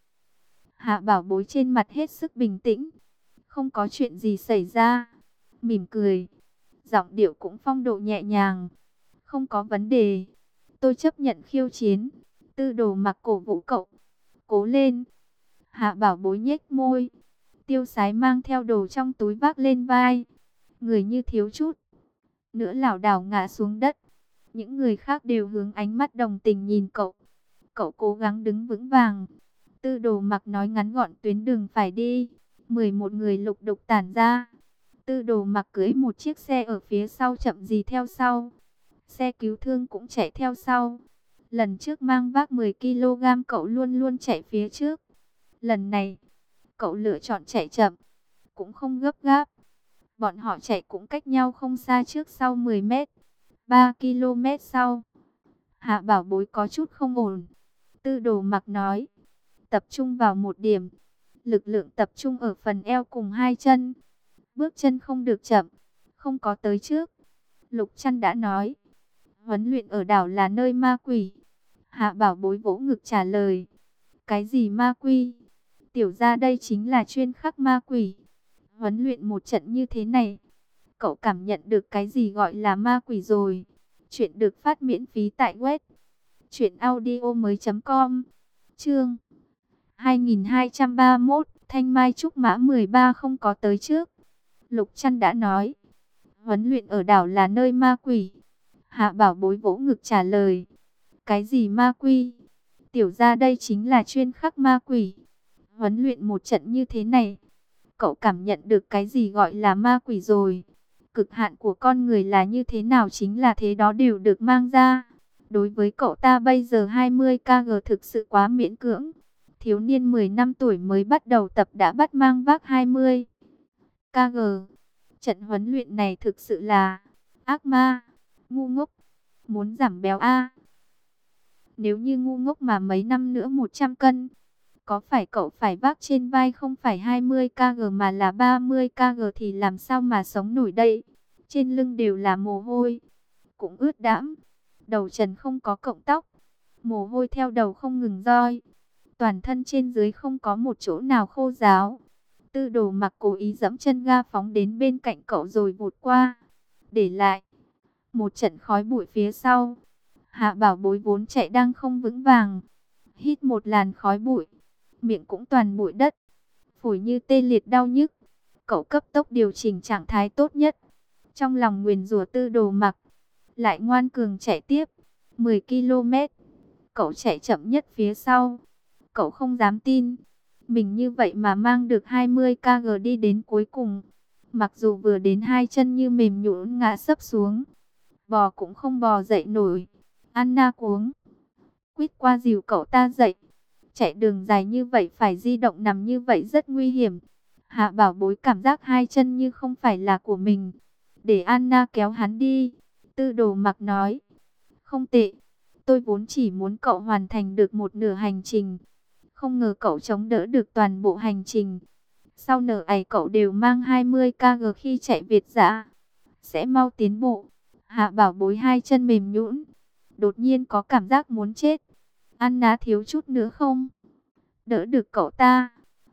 Hạ Bảo Bối trên mặt hết sức bình tĩnh. Không có chuyện gì xảy ra. Mỉm cười, giọng điệu cũng phong độ nhẹ nhàng. Không có vấn đề. Tôi chấp nhận khiêu chiến. Tư Đồ Mặc cổ vũ cậu. Cố lên. Hạ Bảo Bối nhếch môi. Tiêu Sái mang theo đồ trong túi vác lên vai. Người như thiếu chút nữa lảo đảo ngã xuống đất. Những người khác đều hướng ánh mắt đồng tình nhìn cậu. Cậu cố gắng đứng vững vàng. Tư Đồ Mặc nói ngắn gọn tuyến đường phải đi. 11 người lục đục tản ra. Tư Đồ Mặc cưỡi một chiếc xe ở phía sau chậm rì theo sau. Xe cứu thương cũng chạy theo sau. Lần trước mang vác 10 kg cậu luôn luôn chạy phía trước. Lần này, cậu lựa chọn chạy chậm, cũng không gấp gáp. Bọn họ chạy cũng cách nhau không xa, trước sau 10 mét. 3 km sau, Hạ Bảo Bối có chút không ổn. Tư Đồ Mặc nói, tập trung vào một điểm. Lực lượng tập trung ở phần eo cùng hai chân. Bước chân không được chậm, không có tới trước. Lục Trăn đã nói, huấn luyện ở đảo là nơi ma quỷ. Hạ Bảo Bối vỗ ngực trả lời, cái gì ma quỷ? Tiểu ra đây chính là chuyên khắc ma quỷ. Huấn luyện một trận như thế này, cậu cảm nhận được cái gì gọi là ma quỷ rồi. Chuyện được phát miễn phí tại web truyệnaudiomoi.com. Chương 2231, Thanh Mai Trúc Mã 13 không có tới trước. Lục Trăn đã nói, huấn luyện ở đảo là nơi ma quỷ. Hạ Bảo Bối vỗ ngực trả lời, cái gì ma quỷ? Tiểu ra đây chính là chuyên khắc ma quỷ. Huấn luyện một trận như thế này, cậu cảm nhận được cái gì gọi là ma quỷ rồi. Cực hạn của con người là như thế nào chính là thế đó đều được mang ra. Đối với cậu ta bây giờ 20 kg thực sự quá miễn cưỡng. Thiếu niên 10 năm tuổi mới bắt đầu tập đã bắt mang vác 20 kg. Trận huấn luyện này thực sự là ác ma, ngu ngốc, muốn giảm béo a. Nếu như ngu ngốc mà mấy năm nữa 100 cân, có phải cậu phải vác trên vai không phải 20 kg mà là 30 kg thì làm sao mà sống nổi đây? Trên lưng đều là mồ hôi, cũng ướt đẫm, đầu trần không có cọng tóc, mồ hôi theo đầu không ngừng roi, toàn thân trên dưới không có một chỗ nào khô ráo. Tư Đồ Mặc cố ý giẫm chân ga phóng đến bên cạnh cậu rồi vụt qua, để lại một trận khói bụi phía sau. Hạ Bảo Bối vốn chạy đang không vững vàng, hít một làn khói bụi, miệng cũng toàn bụi đất, phổi như tê liệt đau nhức. Cậu cấp tốc điều chỉnh trạng thái tốt nhất, trong lòng nguyền rủa Tư Đồ Mặc, lại ngoan cường chạy tiếp. 10 km, cậu chạy chậm nhất phía sau. Cậu không dám tin, mình như vậy mà mang được 20 kg đi đến cuối cùng. Mặc dù vừa đến hai chân như mềm nhũn ngã sấp xuống, bò cũng không bò dậy nổi. Anna cuống quýt qua dìu cậu ta dậy. Chạy đường dài như vậy phải di động nằm như vậy rất nguy hiểm. Hạ Bảo Bối cảm giác hai chân như không phải là của mình. Để Anna kéo hắn đi. Tư Đồ Mặc nói, Không tệ, tôi vốn chỉ muốn cậu hoàn thành được một nửa hành trình. Không ngờ cậu chống đỡ được toàn bộ hành trình. Sau nửa ấy cậu đều mang 20 kg khi chạy Việt dã. Sẽ mau tiến bộ. Hạ Bảo Bối hai chân mềm nhũn, đột nhiên có cảm giác muốn chết. Anna thiếu chút nữa không đỡ được cậu ta.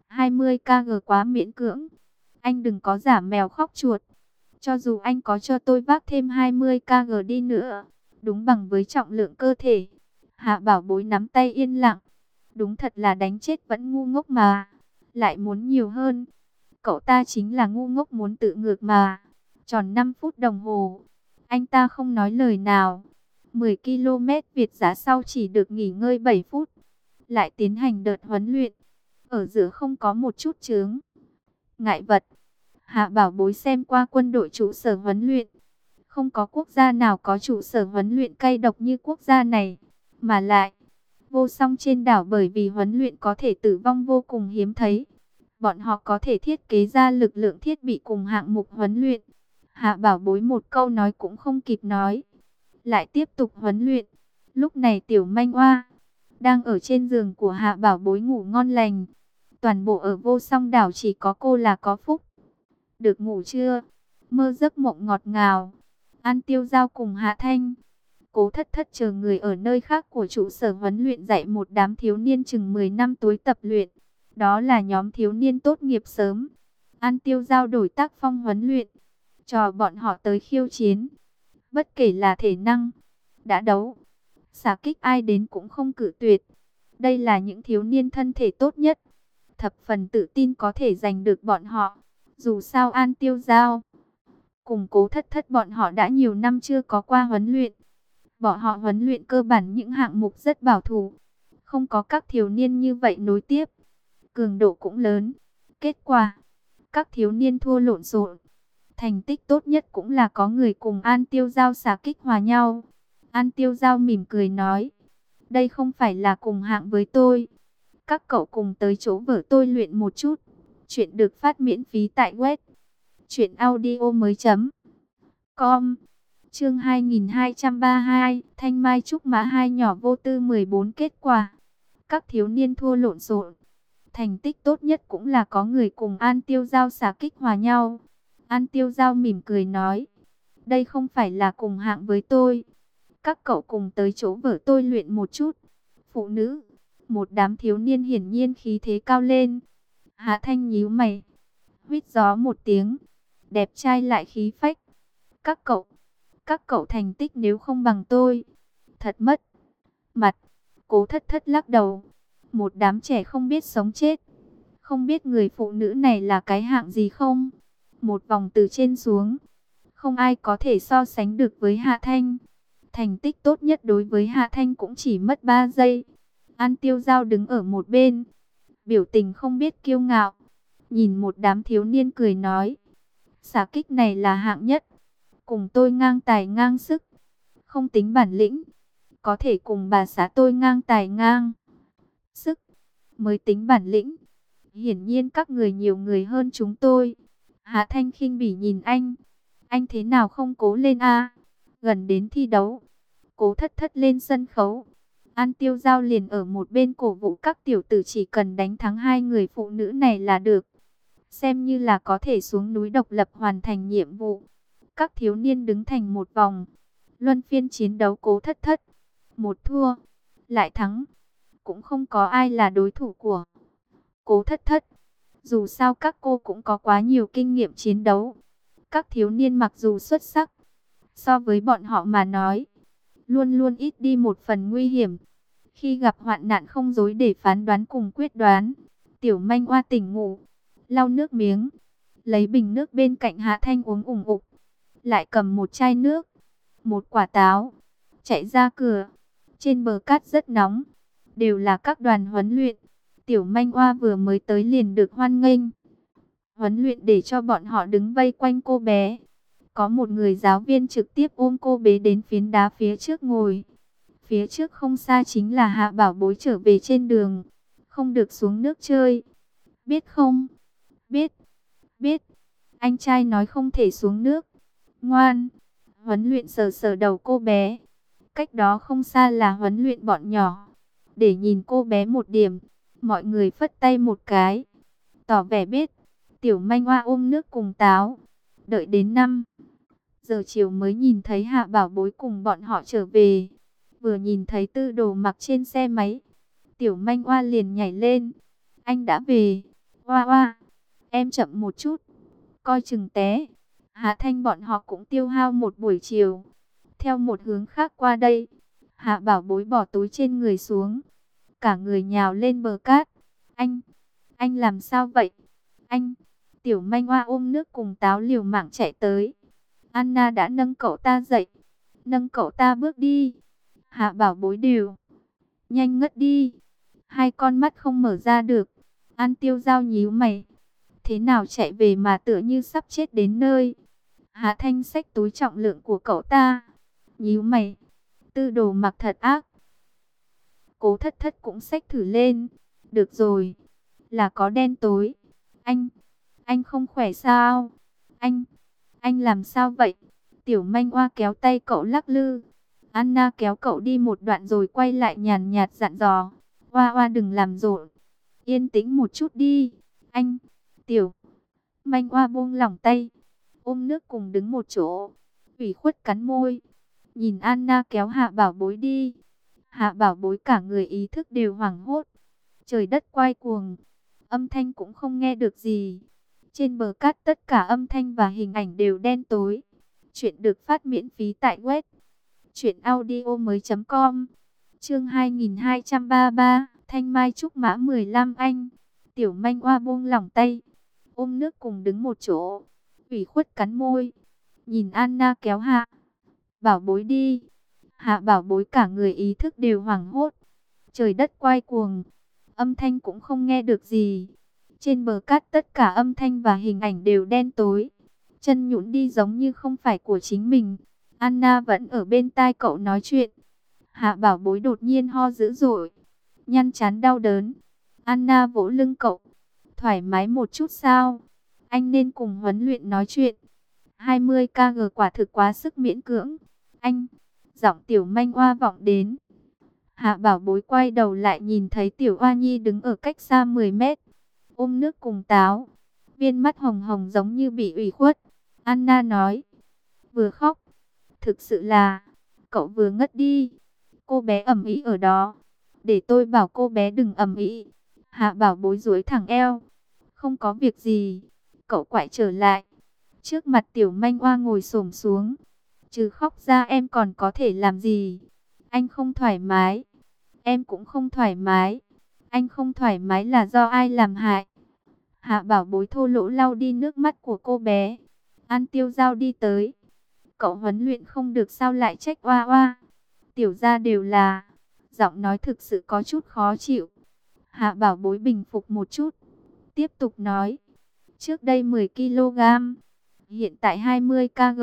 20 kg quá miễn cưỡng. Anh đừng có giả mèo khóc chuột. Cho dù anh có cho tôi vác thêm 20 kg đi nữa, đúng bằng với trọng lượng cơ thể. Hạ Bảo Bối nắm tay yên lặng. Đúng thật là đánh chết vẫn ngu ngốc mà. Lại muốn nhiều hơn. Cậu ta chính là ngu ngốc muốn tự ngược mà. Tròn 5 phút đồng hồ. Anh ta không nói lời nào. 10 km Việt dã sau chỉ được nghỉ ngơi 7 phút. Lại tiến hành đợt huấn luyện. Ở giữa không có một chút chướng ngại vật. Hạ Bảo Bối xem qua quân đội trụ sở huấn luyện. Không có quốc gia nào có trụ sở huấn luyện cay độc như quốc gia này. Mà lại, vô song trên đảo bởi vì huấn luyện có thể tử vong vô cùng hiếm thấy. Bọn họ có thể thiết kế ra lực lượng thiết bị cùng hạng mục huấn luyện. Hạ Bảo Bối một câu nói cũng không kịp nói. Lại tiếp tục huấn luyện. Lúc này Tiểu Manh Oa đang ở trên giường của Hạ Bảo Bối ngủ ngon lành. Toàn bộ ở vô song đảo chỉ có cô là có phúc. Được ngủ chưa? Mơ giấc mộng ngọt ngào. An Tiêu Giao cùng Hạ Thanh, Cố Thất Thất chờ người ở nơi khác của trụ sở huấn luyện dạy một đám thiếu niên chừng 10 năm tối tập luyện. Đó là nhóm thiếu niên tốt nghiệp sớm. An Tiêu Giao đổi tác phong huấn luyện, cho bọn họ tới khiêu chiến. Bất kể là thể năng, đã đấu, xả kích ai đến cũng không cự tuyệt. Đây là những thiếu niên thân thể tốt nhất. Thập phần tự tin có thể giành được bọn họ. Dù sao An Tiêu Giao cùng Cố Thất Thất bọn họ đã nhiều năm chưa có qua huấn luyện. Bọn họ huấn luyện cơ bản những hạng mục rất bảo thủ. Không có các thiếu niên như vậy nối tiếp. Cường độ cũng lớn. Kết quả, các thiếu niên thua lộn xộn. Thành tích tốt nhất cũng là có người cùng An Tiêu Giao xả kích hòa nhau. An Tiêu Giao mỉm cười nói, đây không phải là cùng hạng với tôi. Các cậu cùng tới chỗ vở tôi luyện một chút. Chuyện được phát miễn phí tại web truyệnaudiomoi.com. Chương 2232, Thanh Mai Trúc Mã hai nhỏ vô tư 14. Kết quả, các thiếu niên thua lộn xộn. Thành tích tốt nhất cũng là có người cùng An Tiêu Giao xả kích hòa nhau. An Tiêu Giao mỉm cười nói, đây không phải là cùng hạng với tôi. Các cậu cùng tới chỗ vở tôi luyện một chút. Phụ nữ, một đám thiếu niên hiển nhiên khí thế cao lên. Hạ Thanh nhíu mày, huýt gió một tiếng, đẹp trai lại khí phách. Các cậu thành tích nếu không bằng tôi, thật mất mặt. Cố Thất Thất lắc đầu, một đám trẻ không biết sống chết. Không biết người phụ nữ này là cái hạng gì không? Một vòng từ trên xuống, không ai có thể so sánh được với Hạ Thanh. Thành tích tốt nhất đối với Hạ Thanh cũng chỉ mất 3 giây. An Tiêu Giao đứng ở một bên, biểu tình không biết kiêu ngạo. Nhìn một đám thiếu niên cười nói, xả kích này là hạng nhất. Cùng tôi ngang tài ngang sức. Không tính bản lĩnh, có thể cùng bà xã tôi ngang tài ngang sức mới tính bản lĩnh. Hiển nhiên các người nhiều người hơn chúng tôi. Hạ Thanh khinh bỉ nhìn anh thế nào không cố lên a? Gần đến thi đấu, Cố Thất Thất lên sân khấu, An Tiêu Giao liền ở một bên cổ vũ các tiểu tử chỉ cần đánh thắng hai người phụ nữ này là được. Xem như là có thể xuống núi độc lập hoàn thành nhiệm vụ. Các thiếu niên đứng thành một vòng, luân phiên chiến đấu. Cố Thất Thất một thua lại thắng, cũng không có ai là đối thủ của Cố Thất Thất. Dù sao các cô cũng có quá nhiều kinh nghiệm chiến đấu. Các thiếu niên mặc dù xuất sắc, so với bọn họ mà nói, luôn luôn ít đi một phần nguy hiểm. Khi gặp hoạn nạn không dối để phán đoán cùng quyết đoán. Tiểu Manh Oa tỉnh ngủ, lau nước miếng, lấy bình nước bên cạnh Hạ Thanh uống ủng ục. Lại cầm một chai nước, một quả táo, chạy ra cửa. Trên bờ cát rất nóng, đều là các đoàn huấn luyện. Tiểu Manh Oa vừa mới tới liền được hoan nghênh. Huấn luyện để cho bọn họ đứng vây quanh cô bé. Có một người giáo viên trực tiếp ôm cô bé đến phiến đá phía trước ngồi. Phía trước không xa chính là Hạ Bảo Bối trở về trên đường. Không được xuống nước chơi. Biết không? Biết. Biết. Anh trai nói không thể xuống nước. Ngoan. Huấn luyện sờ sờ đầu cô bé. Cách đó không xa là huấn luyện bọn nhỏ. Để nhìn cô bé một điểm, mọi người phất tay một cái, tỏ vẻ biết. Tiểu Manh Hoa ôm nước cùng táo. Đợi đến 5 giờ chiều mới nhìn thấy Hạ Bảo Bối cùng bọn họ trở về. Vừa nhìn thấy Tư Đồ Mặc trên xe máy, Tiểu Manh Hoa liền nhảy lên. Anh đã về. Hoa hoa, em chậm một chút, coi chừng té. Hạ Thanh bọn họ cũng tiêu hao một buổi chiều. Theo một hướng khác qua đây, Hạ Bảo Bối bỏ túi trên người xuống. Cả người nhào lên bờ cát. Anh làm sao vậy? Anh, Tiểu Manh Hoa ôm nước cùng táo liều mạng chạy tới. Anna đã nâng cậu ta dậy. Nâng cậu ta bước đi. Hạ Bảo Bối đều nhanh ngất đi. Hai con mắt không mở ra được. An Tiêu Giao nhíu mày. Thế nào chạy về mà tựa như sắp chết đến nơi. Hạ Thanh xách túi trọng lượng của cậu ta. Nhíu mày. Tư Đồ Mặc thật ác. Cố Thất Thất cũng xách thử lên. Được rồi. Là có đen tối. Anh không khỏe sao? Anh làm sao vậy? Tiểu Manh Hoa kéo tay cậu lắc lư. Anna kéo cậu đi một đoạn rồi quay lại nhàn nhạt dặn dò. Hoa Hoa đừng làm rộn. Yên tĩnh một chút đi. Tiểu Manh Hoa buông lỏng tay. Ôm nước cùng đứng một chỗ. Ủy khuất cắn môi. Nhìn Anna kéo Hạ Bảo Bối đi. Hạ Bảo Bối cả người ý thức đều hoảng hốt. Trời đất quay cuồng. Âm thanh cũng không nghe được gì. Trên bờ cát tất cả âm thanh và hình ảnh đều đen tối. Chuyện được phát miễn phí tại web truyệnaudiomoi.com. Chương 2233, Thanh Mai Trúc Mã 15 anh. Tiểu Manh Hoa buông lỏng tay, ôm nước cùng đứng một chỗ, ủy khuất cắn môi. Nhìn Anna kéo Hạ Bảo Bối đi. Hạ Bảo Bối cả người ý thức đều hoảng hốt. Trời đất quay cuồng, âm thanh cũng không nghe được gì. Trên bờ cát tất cả âm thanh và hình ảnh đều đen tối. Chân nhũn đi giống như không phải của chính mình. Anna vẫn ở bên tai cậu nói chuyện. Hạ Bảo Bối đột nhiên ho dữ dội, nhăn trán đau đớn. Anna vỗ lưng cậu. Thoải mái một chút sao? Anh nên cùng huấn luyện nói chuyện. 20 kg quả thực quá sức miễn cưỡng. Anh, giọng Tiểu Manh Hoa vọng đến. Hạ Bảo Bối quay đầu lại nhìn thấy Tiểu Hoa Nhi đứng ở cách xa 10 mét. Ôm nước cùng táo. Viên mắt hồng hồng giống như bị ủy khuất. Anna nói. Vừa khóc. Thực sự là, cậu vừa ngất đi. Cô bé ầm ĩ ở đó. Để tôi bảo cô bé đừng ầm ĩ. Hạ Bảo Bối duỗi thẳng eo. Không có việc gì. Cậu quay trở lại. Trước mặt Tiểu Manh Hoa ngồi xổm xuống. Trừ khóc ra em còn có thể làm gì? Anh không thoải mái. Em cũng không thoải mái. Anh không thoải mái là do ai làm hại? Hạ Bảo Bối thô lỗ lau đi nước mắt của cô bé. An Tiêu Giao đi tới. Cậu huấn luyện không được sao lại trách Hoa Hoa? Tiểu gia đều là. Giọng nói thực sự có chút khó chịu. Hạ Bảo Bối bình phục một chút. Tiếp tục nói. Trước đây 10 kg. Hiện tại 20 kg.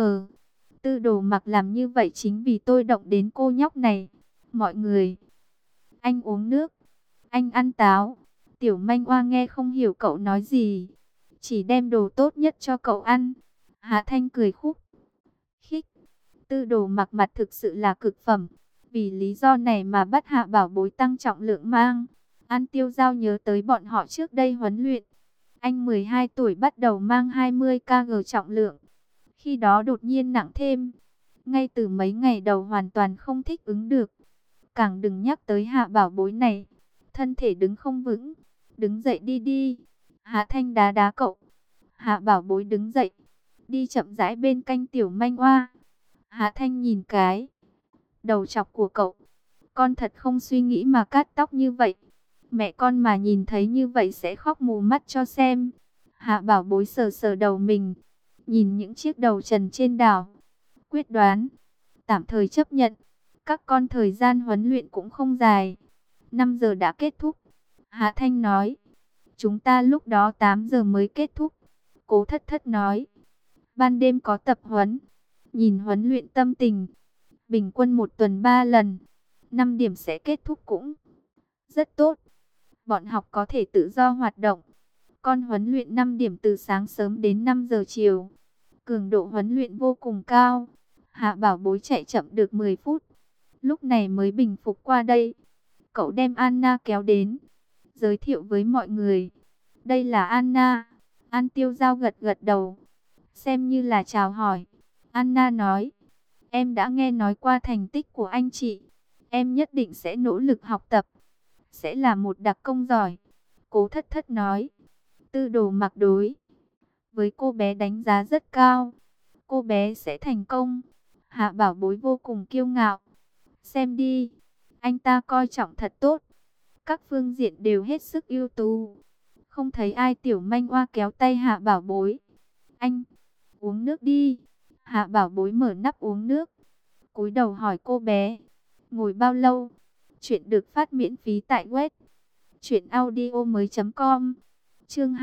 Tư Đồ Mặc làm như vậy chính vì tôi động đến cô nhóc này. Mọi người. Anh uống nước. Anh ăn táo. Tiểu Manh Hoa nghe không hiểu cậu nói gì. Chỉ đem đồ tốt nhất cho cậu ăn. Hạ Thanh cười khúc khích. Tư Đồ Mặc mặt thực sự là cực phẩm. Vì lý do này mà bắt Hạ Bảo Bối tăng trọng lượng mang. An Tiêu Giao nhớ tới bọn họ trước đây huấn luyện. Anh 12 tuổi bắt đầu mang 20 kg trọng lượng. Khi đó đột nhiên nặng thêm. Ngay từ mấy ngày đầu hoàn toàn không thích ứng được. Càng đừng nhắc tới Hạ Bảo Bối này. Thân thể đứng không vững. Đứng dậy đi đi. Hạ Thanh đá đá cậu. Hạ Bảo Bối đứng dậy. Đi chậm rãi bên cạnh Tiểu Manh Hoa. Hạ Thanh nhìn cái đầu chọc của cậu. Con thật không suy nghĩ mà cắt tóc như vậy. Mẹ con mà nhìn thấy như vậy sẽ khóc mù mắt cho xem. Hạ Bảo Bối sờ sờ đầu mình. Nhìn những chiếc đầu trần trên đảo. Quyết đoán. Tạm thời chấp nhận. Các con thời gian huấn luyện cũng không dài. 5 giờ đã kết thúc. Hạ Thanh nói. Chúng ta lúc đó 8 giờ mới kết thúc. Cố Thất Thất nói. Ban đêm có tập huấn. Nhìn huấn luyện tâm tình. Bình quân 1 tuần 3 lần. 5 điểm sẽ kết thúc cũng rất tốt. Bọn học có thể tự do hoạt động. Con huấn luyện 5 điểm từ sáng sớm đến 5 giờ chiều. Cường độ huấn luyện vô cùng cao. Hạ Bảo Bối chạy chậm được 10 phút. lúc này mới bình phục qua đây. Cậu đem Anna kéo đến, giới thiệu với mọi người. Đây là Anna. An Tiêu Giao gật gật đầu, xem như là chào hỏi. Anna nói, em đã nghe nói qua thành tích của anh chị. Em nhất định sẽ nỗ lực học tập, sẽ là một đặc công giỏi. Cố Thất Thất nói. Tư Đồ Mặc đối với cô bé đánh giá rất cao. Cô bé sẽ thành công. Hạ Bảo Bối vô cùng kiêu ngạo. Xem đi, anh ta coi trọng thật tốt. Các phương diện đều hết sức ưu tú. Không thấy ai. Tiểu Manh Oa kéo tay Hạ Bảo Bối. Anh, uống nước đi. Hạ Bảo Bối mở nắp uống nước, cúi đầu hỏi cô bé, ngồi bao lâu? Chuyện được phát miễn phí tại web truyệnaudiomoi.com. Chương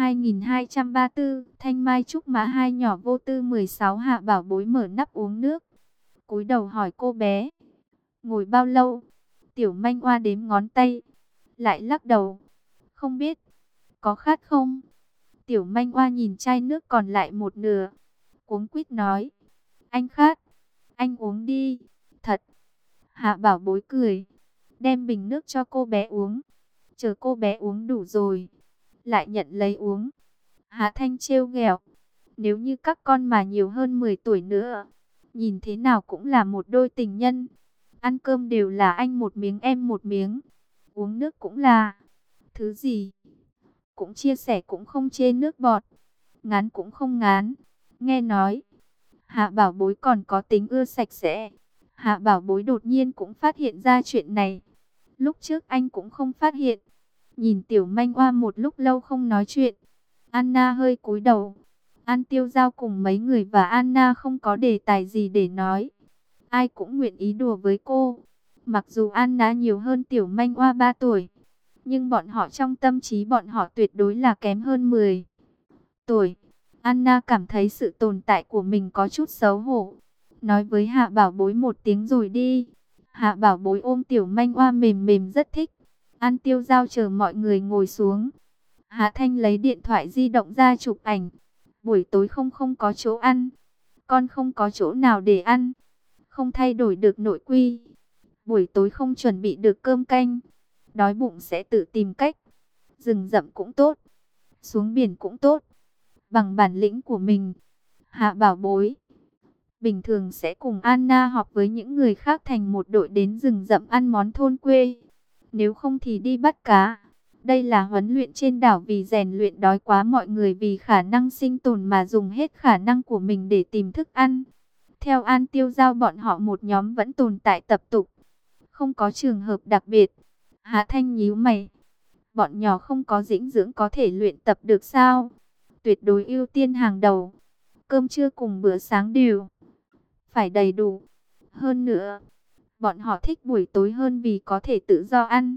2234, Thanh Mai Trúc Mã hai nhỏ vô tư 16. Hạ Bảo Bối mở nắp uống nước, cúi đầu hỏi cô bé, ngồi bao lâu? Tiểu Manh Oa đếm ngón tay, lại lắc đầu, không biết. Có khát không? Tiểu Manh Oa nhìn chai nước còn lại một nửa, cuống quýt nói, anh khát, anh uống đi. Thật. Hạ Bảo Bối cười, đem bình nước cho cô bé uống. Chờ cô bé uống đủ rồi, lại nhận lấy uống. Hạ Thanh trêu ghẹo, nếu như các con mà nhiều hơn 10 tuổi nữa, nhìn thế nào cũng là một đôi tình nhân. Ăn cơm đều là anh một miếng em một miếng, uống nước cũng là. Thứ gì cũng chia sẻ, cũng không chê nước bọt, ngán cũng không ngán. Nghe nói Hạ Bảo Bối còn có tính ưa sạch sẽ. Hạ Bảo Bối đột nhiên cũng phát hiện ra chuyện này. Lúc trước anh cũng không phát hiện. Nhìn Tiểu Manh Oa một lúc lâu không nói chuyện, Anna hơi cúi đầu. An Tiêu Giao cùng mấy người và Anna không có đề tài gì để nói. Ai cũng nguyện ý đùa với cô. Mặc dù Anna nhiều hơn Tiểu Manh Oa 3 tuổi, nhưng bọn họ trong tâm trí bọn họ tuyệt đối là kém hơn 10 tuổi. Anna cảm thấy sự tồn tại của mình có chút xấu hổ. Nói với Hạ Bảo Bối một tiếng rồi đi. Hạ Bảo Bối ôm Tiểu Manh Oa mềm mềm rất thích. An Tiêu Giao chờ mọi người ngồi xuống. Hạ Thanh lấy điện thoại di động ra chụp ảnh. Buổi tối không có chỗ ăn. Con không có chỗ nào để ăn. Không thay đổi được nội quy. Buổi tối không chuẩn bị được cơm canh. Đói bụng sẽ tự tìm cách. Rừng rậm cũng tốt, xuống biển cũng tốt. Bằng bản lĩnh của mình, Hạ Bảo Bối bình thường sẽ cùng Anna họp với những người khác thành một đội đến rừng rậm ăn món thôn quê. Nếu không thì đi bắt cá. Đây là huấn luyện trên đảo, vì rèn luyện đói quá mọi người vì khả năng sinh tồn mà dùng hết khả năng của mình để tìm thức ăn. Theo An Tiêu Giao, bọn họ một nhóm vẫn tồn tại tập tục, không có trường hợp đặc biệt. Hạ Thanh nhíu mày. Bọn nhỏ không có dinh dưỡng có thể luyện tập được sao? Tuyệt đối ưu tiên hàng đầu. Cơm trưa cùng bữa sáng đều phải đầy đủ. Hơn nữa, bọn họ thích buổi tối hơn vì có thể tự do ăn.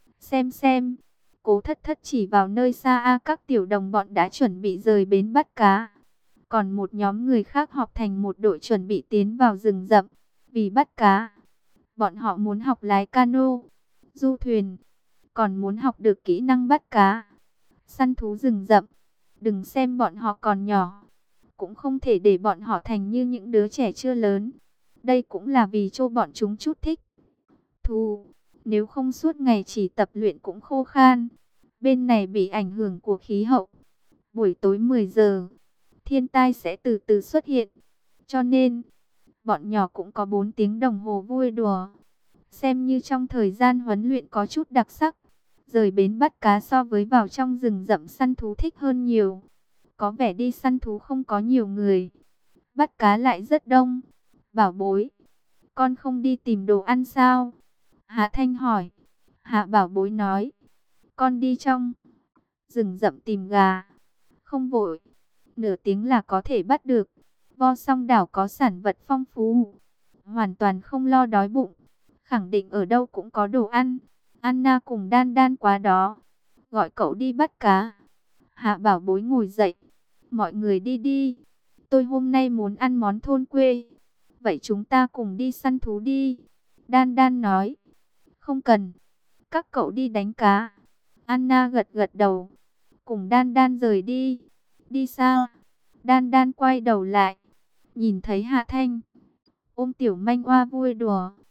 Xem, Cố Thất Thất chỉ vào nơi xa, các tiểu đồng bọn đã chuẩn bị rời bến bắt cá. Còn một nhóm người khác họp thành một đội chuẩn bị tiến vào rừng rậm vì bắt cá. Bọn họ muốn học lái cano, du thuyền, còn muốn học được kỹ năng bắt cá, săn thú rừng rậm. Đừng xem bọn họ còn nhỏ, cũng không thể để bọn họ thành như những đứa trẻ chưa lớn. Đây cũng là vì cho bọn chúng chút thích thú. Nếu không suốt ngày chỉ tập luyện cũng khô khan. Bên này bị ảnh hưởng của khí hậu, buổi tối 10 giờ, thiên tai sẽ từ từ xuất hiện. Cho nên, bọn nhỏ cũng có 4 tiếng đồng hồ vui đùa. Xem như trong thời gian huấn luyện có chút đặc sắc. Rời bến bắt cá so với vào trong rừng rậm săn thú thích hơn nhiều. Có vẻ đi săn thú không có nhiều người, bắt cá lại rất đông. Bảo Bối, con không đi tìm đồ ăn sao? Hạ Thanh hỏi. Hạ Bảo Bối nói, con đi trong rừng rậm tìm gà. Không vội, nửa tiếng là có thể bắt được. Vo Song đảo có sản vật phong phú, hoàn toàn không lo đói bụng. Khẳng định ở đâu cũng có đồ ăn. Anna cùng Đan Đan qua đó, gọi cậu đi bắt cá. Hạ Bảo Bối ngồi dậy. Mọi người đi đi. Tôi hôm nay muốn ăn món thôn quê. Vậy chúng ta cùng đi săn thú đi. Đan Đan nói. Không cần, các cậu đi đánh cá. Anna gật gật đầu, cùng Đan Đan rời đi. Đi sao? Đan Đan quay đầu lại, nhìn thấy Hạ Thanh ôm Tiểu Manh Oa vui đùa.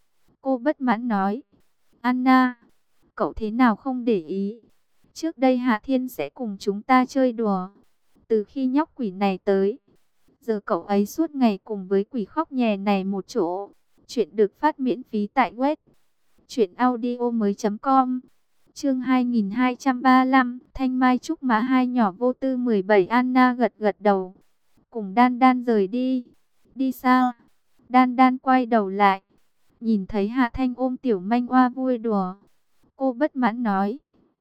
Cô bất mãn nói, Anna, cậu thế nào không để ý? Trước đây Hạ Thiên sẽ cùng chúng ta chơi đùa. Từ khi nhóc quỷ này tới, giờ cậu ấy suốt ngày cùng với quỷ khóc nhè này một chỗ. Chuyện được phát miễn phí tại web truyệnaudiomoi.com. Chương 2235, Thanh Mai trúc mã hai nhỏ vô tư 17. Anna gật gật đầu, cùng Đan Đan rời đi. Đi sao? Đan Đan quay đầu lại, nhìn thấy Hạ Thanh ôm tiểu manh oa vui đùa. Cô bất mãn nói,